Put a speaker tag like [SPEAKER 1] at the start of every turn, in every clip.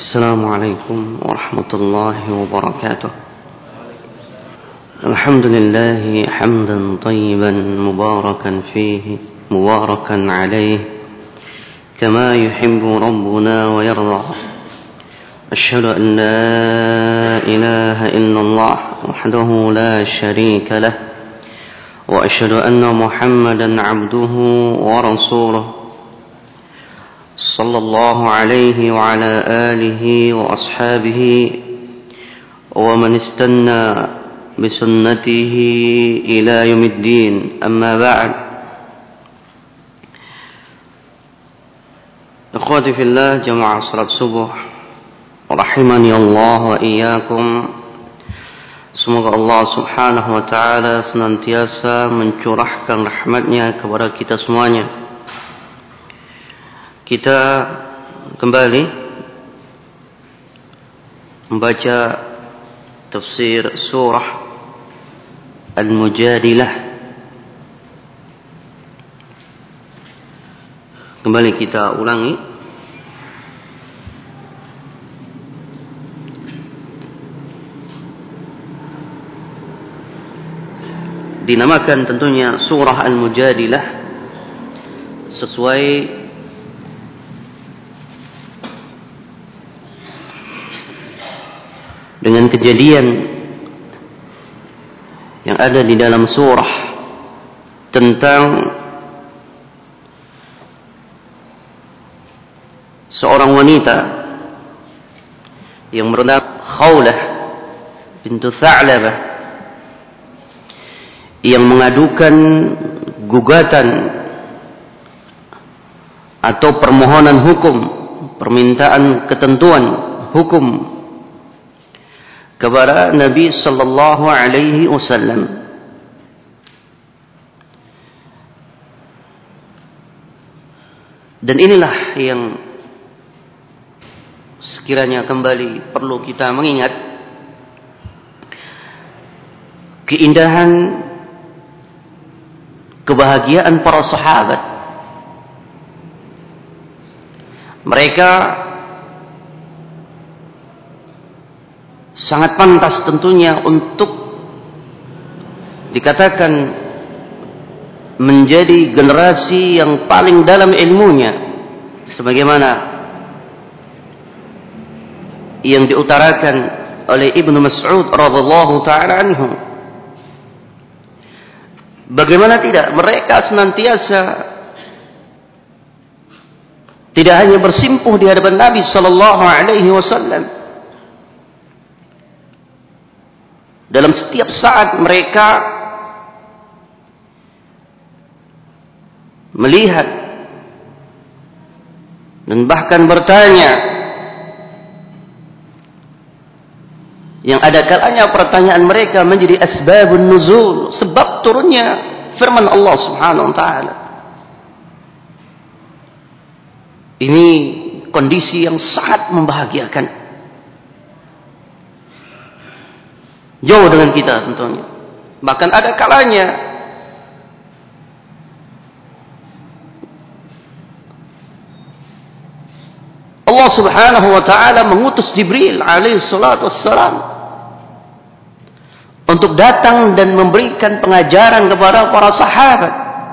[SPEAKER 1] السلام عليكم ورحمة الله وبركاته. الحمد لله حمدا طيبا مباركا فيه مباركا عليه كما يحب ربنا ويرضى. أشهد أن لا إله إلا الله وحده لا شريك له وأشهد أن محمدا عبده ورسوله صلى الله عليه وعلى آله وأصحابه ومن استنى بسنته إلى يوم الدين. أما بعد، إخوتي في الله جماعة صلاة subuh rahimani Allah wa iyyakum. Semoga Allah subhanahu wa ta'ala senantiasa mencurahkan rahmatnya kepada kita semuanya. Kita kembali membaca tafsir surah Al-Mujadilah. Kembali kita ulangi. Dinamakan tentunya surah Al-Mujadilah sesuai dengan kejadian yang ada di dalam surah tentang seorang wanita yang bernama Khawlah bintu Tha'labah yang mengadukan gugatan atau permohonan hukum, permintaan ketentuan hukum kepada Nabi sallallahu alaihi wasallam. Dan inilah yang sekiranya kembali perlu kita mengingat keindahan, kebahagiaan para sahabat. Mereka sangat pantas tentunya untuk dikatakan menjadi generasi yang paling dalam ilmunya, sebagaimana yang diutarakan oleh Ibnu Mas'ud radhiyallahu ta'ala anhu. Bagaimana tidak, mereka senantiasa tidak hanya bersimpuh di hadapan Nabi sallallahu alaihi wasallam, dalam setiap saat mereka melihat dan bahkan bertanya, yang ada kalanya pertanyaan mereka menjadi asbabun nuzul, sebab turunnya firman Allah subhanahu wa ta'ala. Ini kondisi yang sangat membahagiakan, jauh dengan kita tentunya. Bahkan ada kalanya Allah subhanahu wa ta'ala mengutus Jibril alaihi salatu wassalam untuk datang dan memberikan pengajaran kepada para sahabat,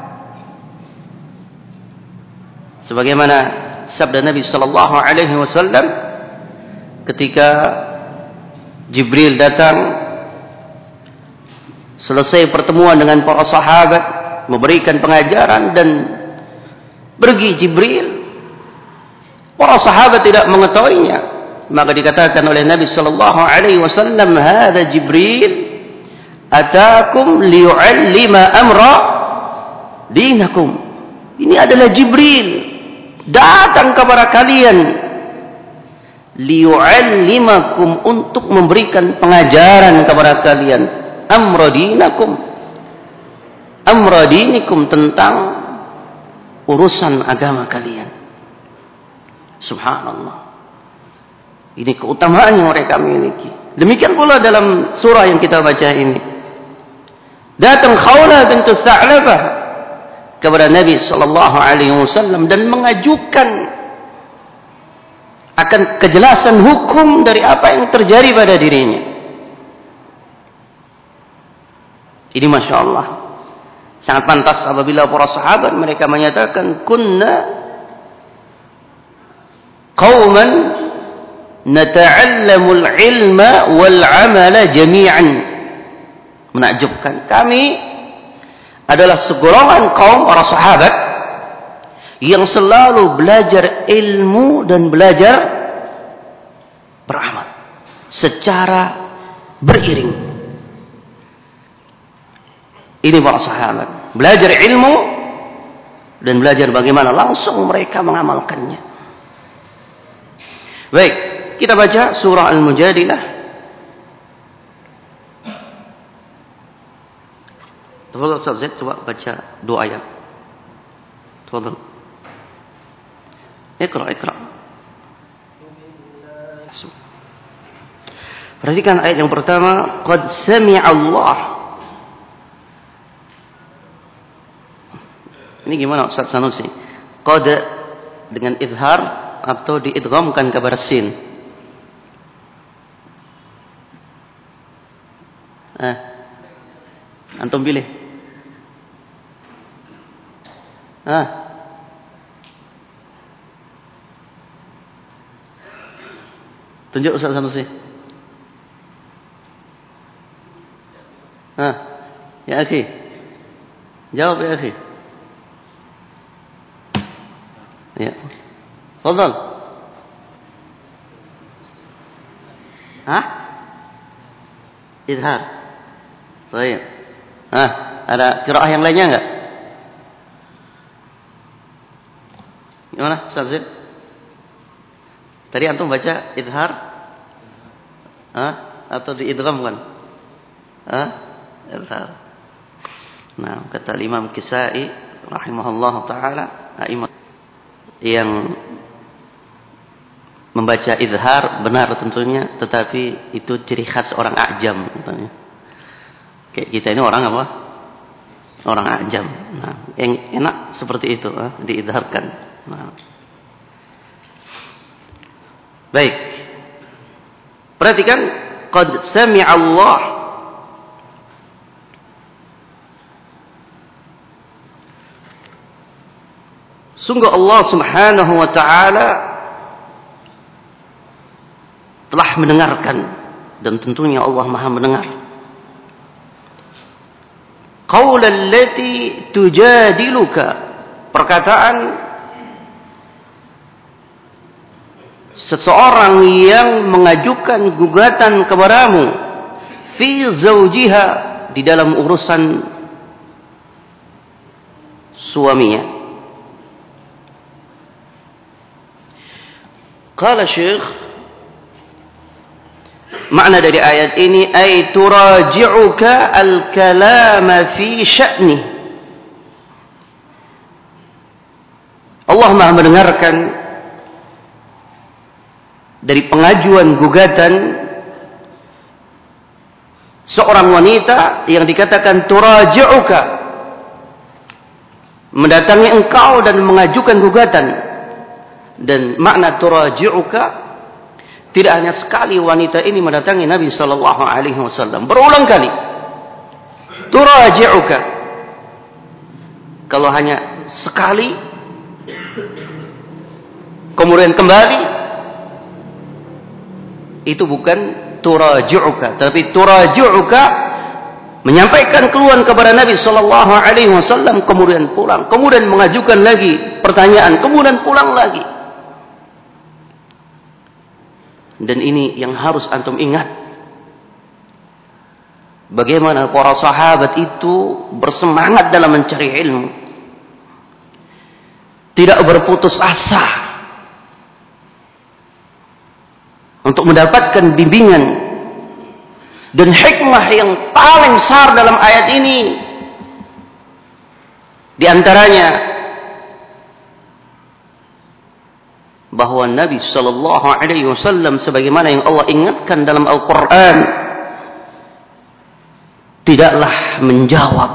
[SPEAKER 1] sebagaimana sabda Nabi sallallahu alaihi wasallam ketika Jibril datang selesai pertemuan dengan para sahabat, memberikan pengajaran dan pergi Jibril. Para sahabat tidak mengetahuinya, maka dikatakan oleh Nabi sallallahu alaihi wasallam, "Hada Jibril atakum liyu'allima amra dinakum." Ini adalah Jibril datang kepada kalian, liyu'allimakum, untuk memberikan pengajaran kepada kalian, amra dinakum, amra dinikum, tentang urusan agama kalian. Subhanallah, ini keutamaan yang mereka miliki. Demikian pula dalam surah yang kita baca ini, datang Khawlah bintu Tha'labah kepada Nabi sallallahu alaihi wasallam dan mengajukan akan kejelasan hukum dari apa yang terjadi pada dirinya. Ini Masya Allah sangat pantas apabila para sahabat mereka menyatakan kunna qauman nata'allamul ilma wal amala jami'an. Menakjubkan, kami adalah segolongan kaum para sahabat yang selalu belajar ilmu dan belajar beramal secara beriring. Ini para sahabat, belajar ilmu dan belajar bagaimana langsung mereka mengamalkannya. Baik, kita baca surah Al-Mujadilah. Tafadhal Ustaz Zaid, coba baca 2 ayat. Tafadhal. Iqra. Perhatikan ayat yang pertama, qad sami'a Allah. Ini gimana Ustaz Sanusi? Qad dengan idhar atau diidghamkan kabar sin? Antum pilih. Tunjuk Ustaz Sanusi. Ya akhi. Jawab ya akhi. Ya. Fadhal. Idhar. Baik. Ada qiraah yang lainnya enggak? Gimana Ustaz Zaid? Tadi antum baca idhar? Atau diidghamkan? Idhar. Nah, kata Imam Kisai rahimahullah taala, yang membaca idhar benar tentunya, tetapi itu ciri khas orang Ajam tentunya. Kayak kita ini orang apa? Orang Ajam. Nah, yang enak seperti itu, diidharkan. Nah. Baik. Perhatikan, qad sami'a Allah. Sungguh Allah Subhanahu wa taala telah mendengarkan, dan tentunya Allah Maha mendengar. Qaulal lati tujadiluka, perkataan seseorang yang mengajukan gugatan kepadamu fi zaujiha, di dalam urusan suaminya. Qala Syekh, makna dari ayat ini ay turaji'uka al-kalama fi sya'ni. Allah Maha mendengarkan dari pengajuan gugatan seorang wanita yang dikatakan turaji'uka, mendatangi engkau dan mengajukan gugatan. Dan makna turaji'uka, tidak hanya sekali wanita ini mendatangi Nabi sallallahu alaihi wasallam, berulang kali. Turaji'uka, kalau hanya sekali kemudian kembali, itu bukan turaji'uka, tapi turaji'uka menyampaikan keluhan kepada Nabi sallallahu alaihi wasallam, kemudian pulang, kemudian mengajukan lagi pertanyaan, kemudian pulang lagi. Dan ini yang harus antum ingat, bagaimana para sahabat itu bersemangat dalam mencari ilmu, tidak berputus asa untuk mendapatkan bimbingan. Dan hikmah yang paling besar dalam ayat ini, di antaranya bahwa Nabi sallallahu alaihi wasallam, sebagaimana yang Allah ingatkan dalam Al-Qur'an, tidaklah menjawab,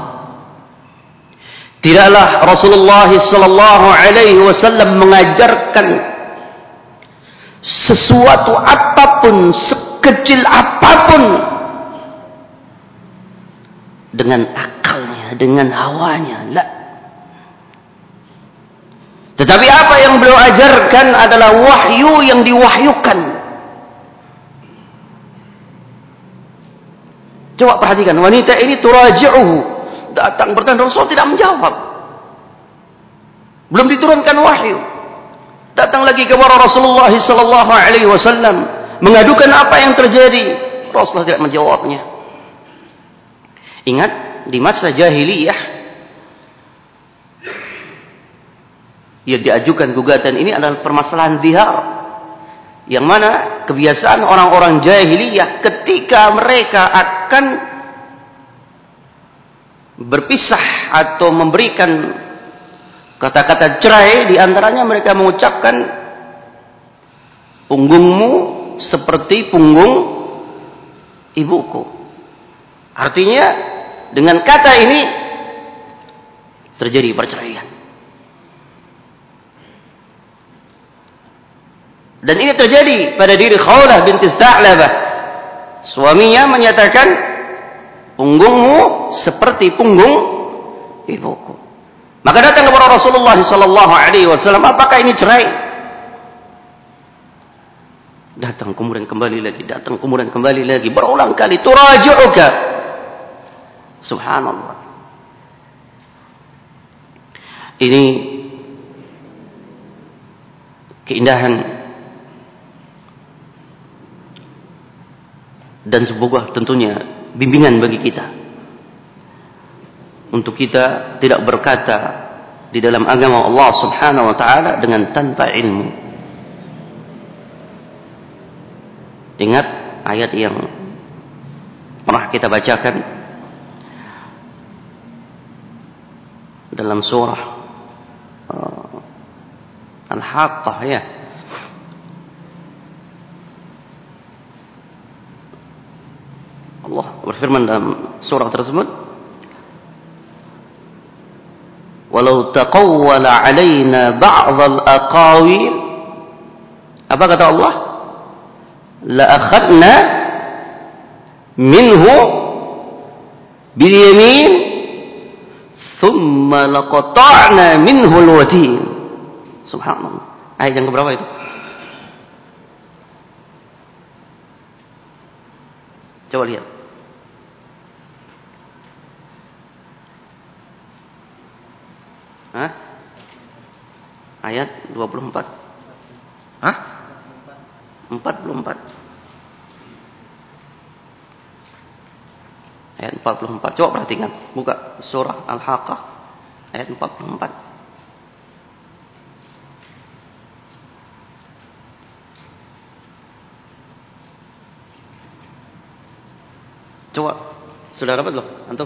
[SPEAKER 1] tidaklah Rasulullah sallallahu alaihi wasallam mengajarkan sesuatu apapun, sekecil apapun, dengan akalnya, dengan hawanya. La. Tetapi apa yang beliau ajarkan adalah wahyu yang diwahyukan. Coba perhatikan, wanita ini turaji'uhu, datang bertanya, Rasul tidak menjawab. Belum diturunkan wahyu. Datang lagi kepada Rasulullah sallallahu alaihi wasallam, mengadukan apa yang terjadi. Rasulullah tidak menjawabnya. Ingat, di masa jahiliyah yang diajukan gugatan ini adalah permasalahan zihar, yang mana kebiasaan orang-orang jahiliyah ketika mereka akan berpisah atau memberikan kata-kata cerai, di antaranya mereka mengucapkan, punggungmu seperti punggung ibuku. Artinya dengan kata ini terjadi perceraian. Dan ini terjadi pada diri Khawlah binti Sa'labah. Suaminya menyatakan, punggungmu seperti punggung ibuku. Maka datang kepada Rasulullah sallallahu alaihi wasallam, apakah ini cerai? Datang kemudian kembali lagi, datang kemudian kembali lagi, berulang kali, turaji'uka. Subhanallah. Ini keindahan dan sebuah tentunya bimbingan bagi kita, untuk kita tidak berkata di dalam agama Allah Subhanahu wa taala dengan tanpa ilmu. Ingat ayat yang pernah kita bacakan dalam surah Al-Haqqah, ya. Allah berfirman dalam surah tersebut, walau taqawwala alaina ba'dhal aqawil, apa kata Allah? La akhadna minhu bil yamin thumma laqata'na minhu al watin. Subhanallah. Ayat yang keberapa itu? Coba lihat. Hah? Ayat 24. Hah? 44. Ayat 44. Coba perhatikan. Buka surah Al-Haqqah. Ayat 44. Coba. Sudah dapat loh, antum?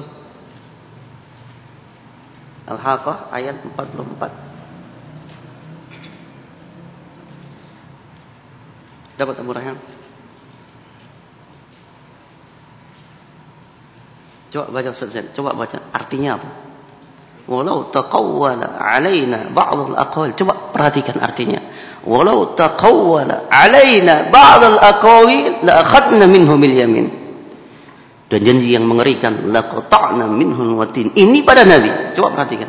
[SPEAKER 1] Al-Haqqah ayat 44. Dapat Abu Rayhan? Coba baca Ustaz. Coba baca artinya apa? Walau taqawwala alaina ba'd al-aqwal. Coba perhatikan artinya. Walau taqawwala alaina ba'd al-aqawil la akhadna minhu bil yamin. Dan janji yang mengerikan, laqata'na minhul watin. Ini pada Nabi. Coba perhatikan.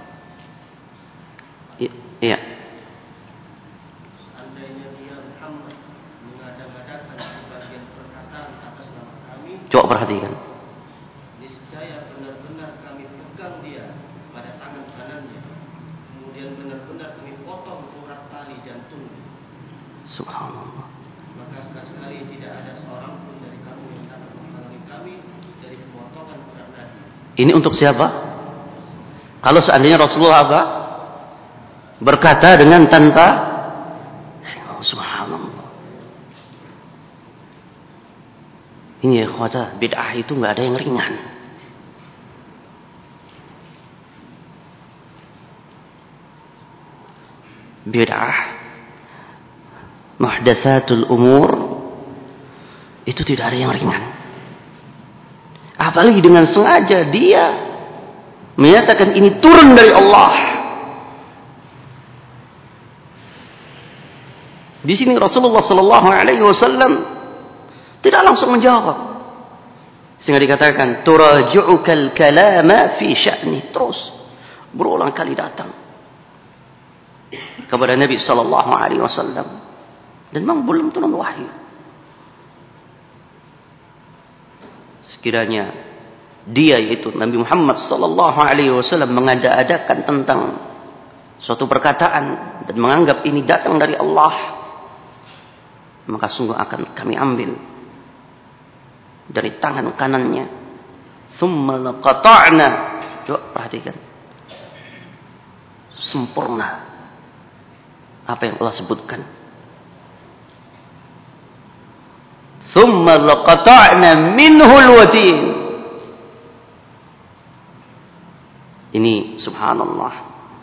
[SPEAKER 1] Iya.
[SPEAKER 2] Seandainya dia Muhammad mengada-ngadakan sebagian perkataan atas nama kami,
[SPEAKER 1] coba perhatikan.
[SPEAKER 2] Niscaya benar-benar kami pegang dia pada tangan kanannya. Kemudian benar-benar kami potong urat tali jantungnya.
[SPEAKER 1] Subhanallah.
[SPEAKER 2] Maka sekali-sekali tidak ada seorang pun dari kamu yang dapat menghalangi kami dari pemotongan urat nadi.
[SPEAKER 1] Ini untuk siapa? Kalau seandainya Rasulullah apa? Berkata dengan tanpa, subhanallah. Ini ya ikhwata, bid'ah itu enggak ada yang ringan. Bid'ah, muhdatsatul umur, itu tidak ada yang ringan. Apalagi dengan sengaja dia menyatakan ini turun dari Allah. Di sini Rasulullah sallallahu alaihi wasallam tidak langsung menjawab. Sehingga dikatakan turaji'ukal kalama fi sya'ni. Terus berulang kali datang kepada Nabi sallallahu alaihi wasallam dan memang belum turun wahyu. Sekiranya dia yaitu Nabi Muhammad sallallahu alaihi wasallam mengada-adakan tentang suatu perkataan dan menganggap ini datang dari Allah, maka sungguh akan kami ambil dari tangan kanannya. Thumma laqata'na. Coba perhatikan. Sempurna apa yang Allah sebutkan. Thumma laqata'na minhul watin. Ini subhanallah,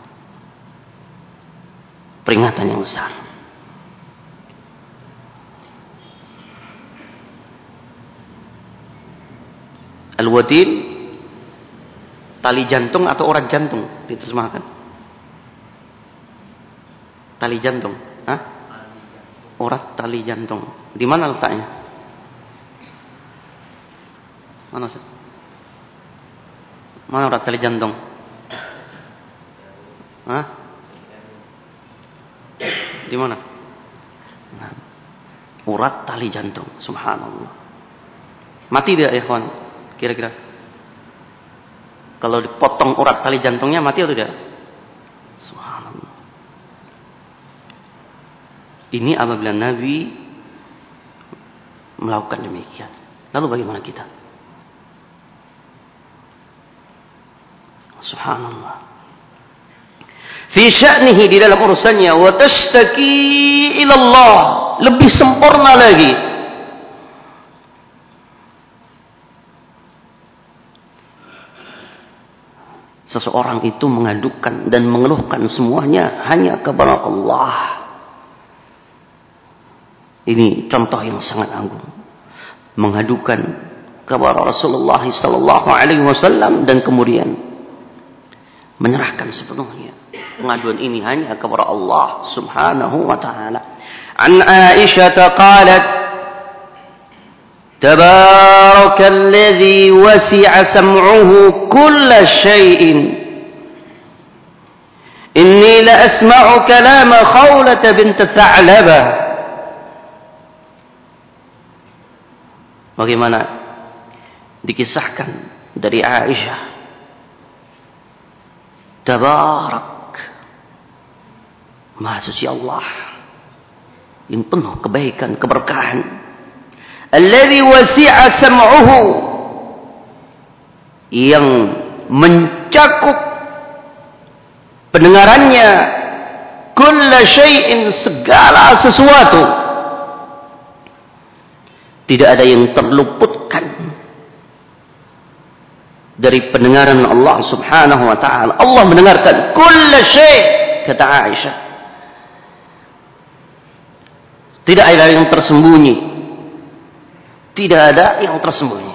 [SPEAKER 1] peringatan yang besar. Al-watin, tali jantung atau urat jantung diterjemahkan. Tali jantung, urat tali jantung. Di mana letaknya? Mana Ustaz? Mana urat tali jantung? Di mana? Urat tali jantung. Subhanallah. Mati dia, ya kawan? Kira-kira kalau dipotong urat tali jantungnya mati atau tidak? Subhanallah. Ini apabila Nabi melakukan demikian. Lalu bagaimana kita? Subhanallah. Fi sya'nihi, di dalam urusannya, wa tashtaki ila Allah, lebih sempurna lagi. Seseorang itu mengadukan dan mengeluhkan semuanya hanya kepada Allah. Ini contoh yang sangat agung. Mengadukan kepada Rasulullah sallallahu alaihi wasallam dan kemudian menyerahkan sepenuhnya pengaduan ini hanya kepada Allah subhanahu wa ta'ala. An Aisyah qalat, Tabarakalladzi wasi'a sam'uhu kulla syai'in. Inni la asma'u kalama Khawlah bint Tha'labah. Bagaimana dikisahkan dari Aisyah, Tabarak, Maha Suci Allah yang penuh kebaikan, keberkahan. Alladzi wasi'a sam'uhu, yang mencakup pendengarannya, kulla syai'in, segala sesuatu. Tidak ada yang terluputkan dari pendengaran Allah subhanahu wa ta'ala. Allah mendengarkan kulla syai', kata Aisyah. Tidak ada yang tersembunyi. Tidak ada yang tersembunyi.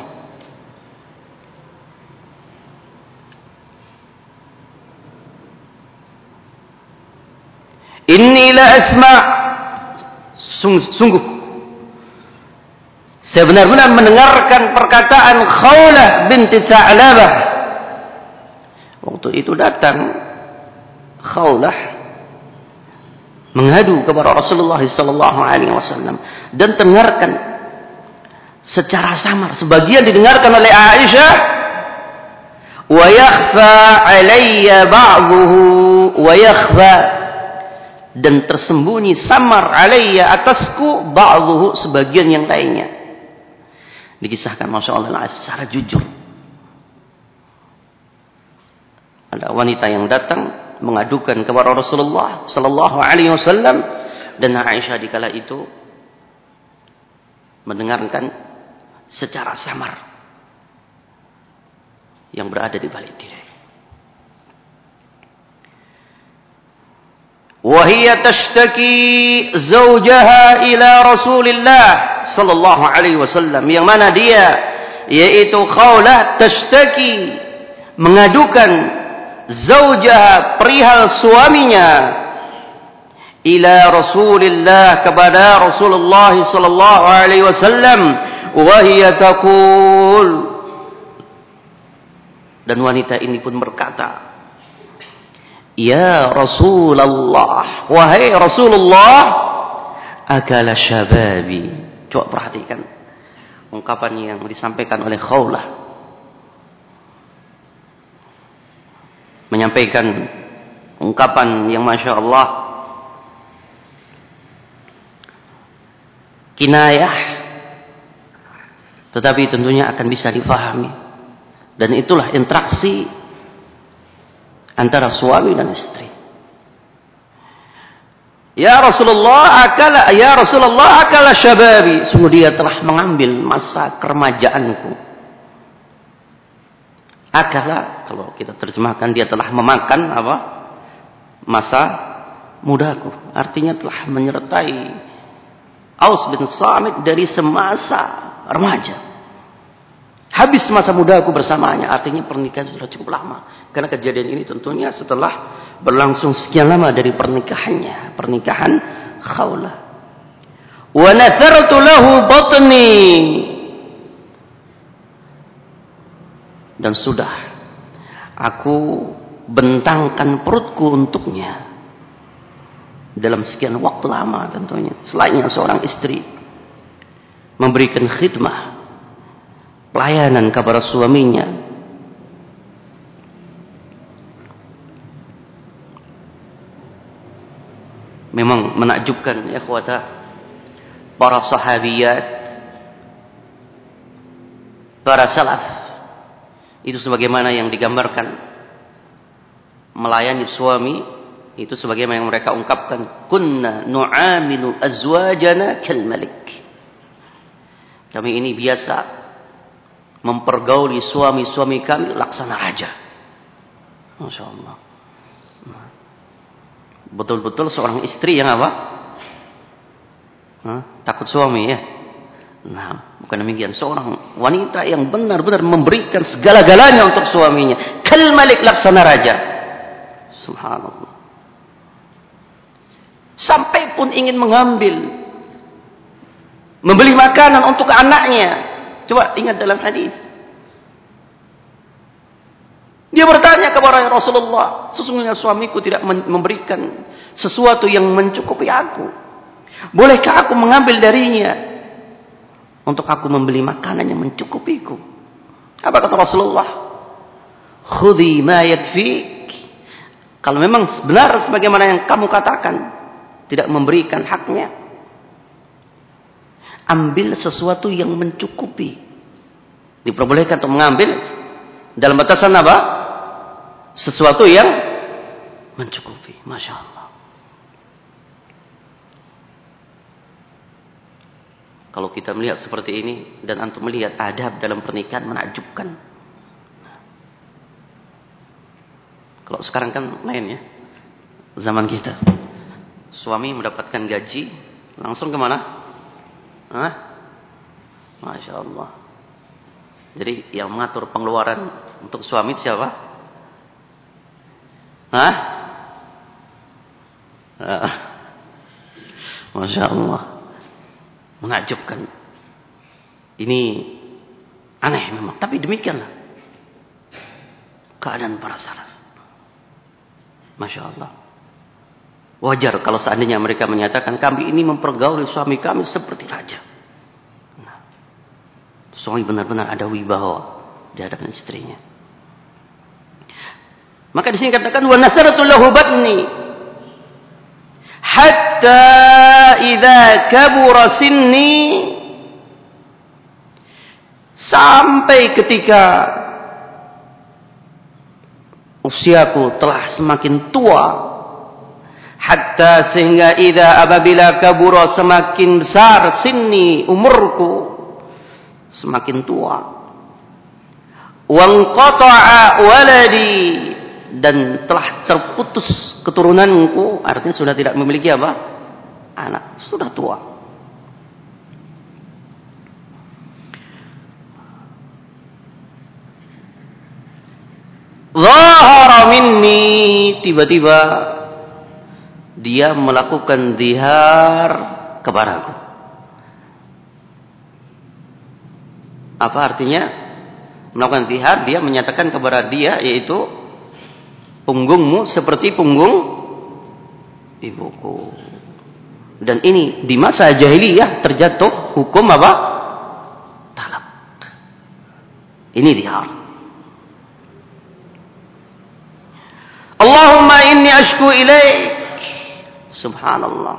[SPEAKER 1] Inni la asma', sungguh saya benar-benar mendengarkan perkataan Khawlah binti Tha'labah. Waktu itu datang Khawlah mengadu kepada Rasulullah sallallahu alaihi wasallam dan dengarkan secara samar. Sebagian didengarkan oleh Aisyah, wa yakhfa alayya ba'dhuhu wa yakhfa, dan tersembunyi samar alayya, atasku, ba'dhuhu, sebagian yang lainnya. Dikisahkan Masya Allah secara jujur. Ada wanita yang datang mengadukan kepada Rasulullah sallallahu alaihi wasallam, dan Aisyah dikala itu mendengarkan secara samar yang berada di balik diri. Wa hiya tashtaki zawjaha ila Rasulillah sallallahu alaihi wasallam, yang mana dia yaitu Khawlah tashtaki, mengadukan zawjaha, perihal suaminya, ila Rasulillah, kepada Rasulullah sallallahu alaihi wasallam, wa hiya taqul, dan wanita ini pun berkata, ya Rasulullah, wahai Rasulullah, akala syababi. Coba perhatikan ungkapan yang disampaikan oleh Khawlah, menyampaikan ungkapan yang Masya Allah kinayah, tetapi tentunya akan bisa difahami, dan itulah interaksi antara suami dan istri. Ya Rasulullah akala syababi, sungguh dia telah mengambil masa keremajaanku. Akala, kalau kita terjemahkan, dia telah memakan apa? Masa mudaku. Artinya telah menyertai Aus bin Samit dari semasa remaja. Habis masa mudaku bersamanya, artinya pernikahan sudah cukup lama. Karena kejadian ini tentunya setelah berlangsung sekian lama dari pernikahannya, pernikahan Khawlah. Wa nathartu lahu batni, dan sudah aku bentangkan perutku untuknya dalam sekian waktu lama tentunya. Selainnya seorang istri memberikan khidmah, pelayanan kepada suaminya, memang menakjubkan ya ikhwata, para sahabiyat, para salaf itu sebagaimana yang digambarkan melayani suami itu sebagaimana yang mereka ungkapkan, kunna nu'amilu azwajana kal malik, kami ini biasa mempergauli suami-suami kami laksana raja. Masya Allah, betul-betul seorang istri yang apa? Takut suami ya. Nah, bukan demikian, seorang wanita yang benar-benar memberikan segala-galanya untuk suaminya, kal malik, laksana raja. Subhanallah. Sampai pun ingin mengambil, membeli makanan untuk anaknya. Coba ingat dalam hadis, dia bertanya kepada Rasulullah, sesungguhnya suamiku tidak memberikan sesuatu yang mencukupi aku. Bolehkah aku mengambil darinya untuk aku membeli makanan yang mencukupiku? Apa kata Rasulullah? Khudhi ma yakfik. Kalau memang benar sebagaimana yang kamu katakan, tidak memberikan haknya, ambil sesuatu yang mencukupi. Diperbolehkan untuk mengambil dalam batasan apa? Sesuatu yang mencukupi. Masya Allah. Kalau kita melihat seperti ini dan antum melihat adab dalam pernikahan, menakjubkan. Kalau sekarang kan lain ya, zaman kita, suami mendapatkan gaji langsung kemana? Masya Allah. Jadi yang mengatur pengeluaran untuk suami siapa? Masya Allah, menakjubkan. Ini aneh memang, tapi demikianlah keadaan para salaf. Masya Allah. Wajar kalau seandainya mereka menyatakan, kami ini mempergauli suami kami seperti raja. Nah, suami benar-benar ada wibawa di hadapan istrinya. Maka di sini katakan, wa nasartu lahu batni hatta idza kabura sinni, sampai ketika usiaku telah semakin tua, hatta sehingga idza apabila kabura semakin besar, sinni umurku semakin tua, wanqata'a waladi, dan telah terputus keturunanku, artinya sudah tidak memiliki apa? Anak, sudah tua. Zahara minni, tiba-tiba dia melakukan zihar kepadaku. Apa artinya melakukan zihar? Dia menyatakan kepada dia, yaitu punggungmu seperti punggung ibuku. Dan ini di masa jahiliyah terjatuh hukum apa? Talak. Ini zihar. Allahumma inni ashku ilaik. Subhanallah.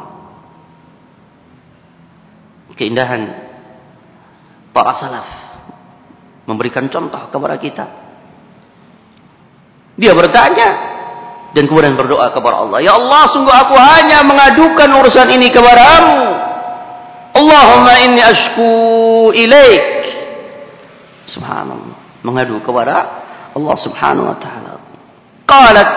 [SPEAKER 1] Keindahan para salaf memberikan contoh kepada kita. Dia bertanya dan kemudian berdoa kepada Allah. Ya Allah, sungguh aku hanya mengadukan urusan ini kepadamu. Allahumma inni ashku ilaik. Subhanallah. Mengadu kepada Allah subhanahu wa ta'ala. Qalat.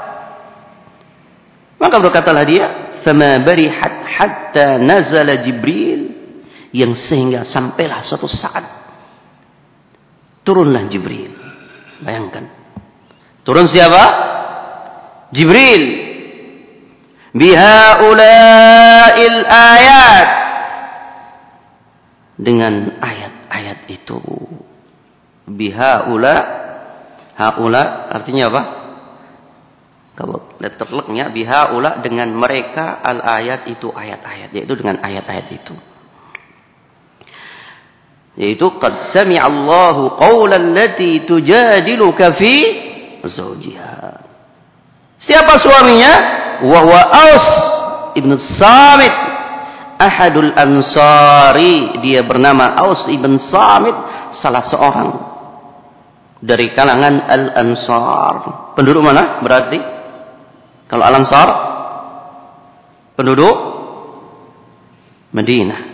[SPEAKER 1] Maka berkatalah dia, fama barihat hatta nazala Jibril. Yang sehingga sampailah suatu saat turunlah Jibril. Bayangkan. Turun siapa? Jibril. Bihaula'il ayat. Dengan ayat-ayat itu. Bihaula. Haula artinya apa? Kalau letter leknya bihaula dengan mereka al-ayat itu ayat-ayat. Yaitu dengan ayat-ayat itu. Yaitu qad sami'a Allahu qawlan lati tujadiluka fi zawjiha. Siapa suaminya? Wa huwa Aus ibn Samit, ahadul ansari. Dia bernama Aus ibn Samit, salah seorang dari kalangan al-ansar. Penduduk mana berarti? Kalau al-ansar penduduk Madinah.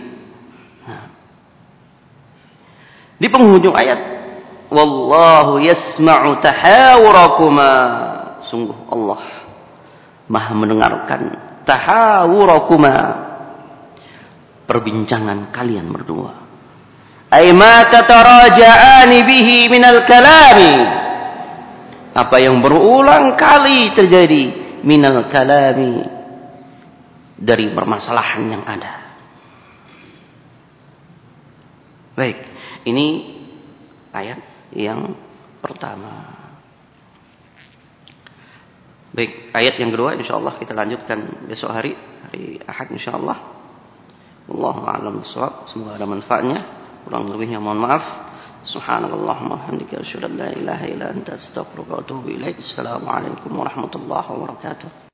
[SPEAKER 1] Di penghujung ayat, wallahu yasma'u tahawurakuma. Sungguh Allah Maha mendengarkan tahawurakuma, perbincangan kalian berdua. Ay ma tataraja'ani bihi minal kalami. Apa yang berulang kali terjadi minal kalami, dari permasalahan yang ada. Baik. Ini ayat yang pertama. Baik, ayat yang kedua insyaallah kita lanjutkan besok hari Ahad insyaallah. Wallahu a'lam bishawab. Semoga ada manfaatnya. Kurang lebihnya mohon maaf. Subhanakallahumma wa bihamdika asyhadu an la ilaha illa anta astaghfiruka wa atubu ilaik. Assalamualaikum warahmatullahi wabarakatuh.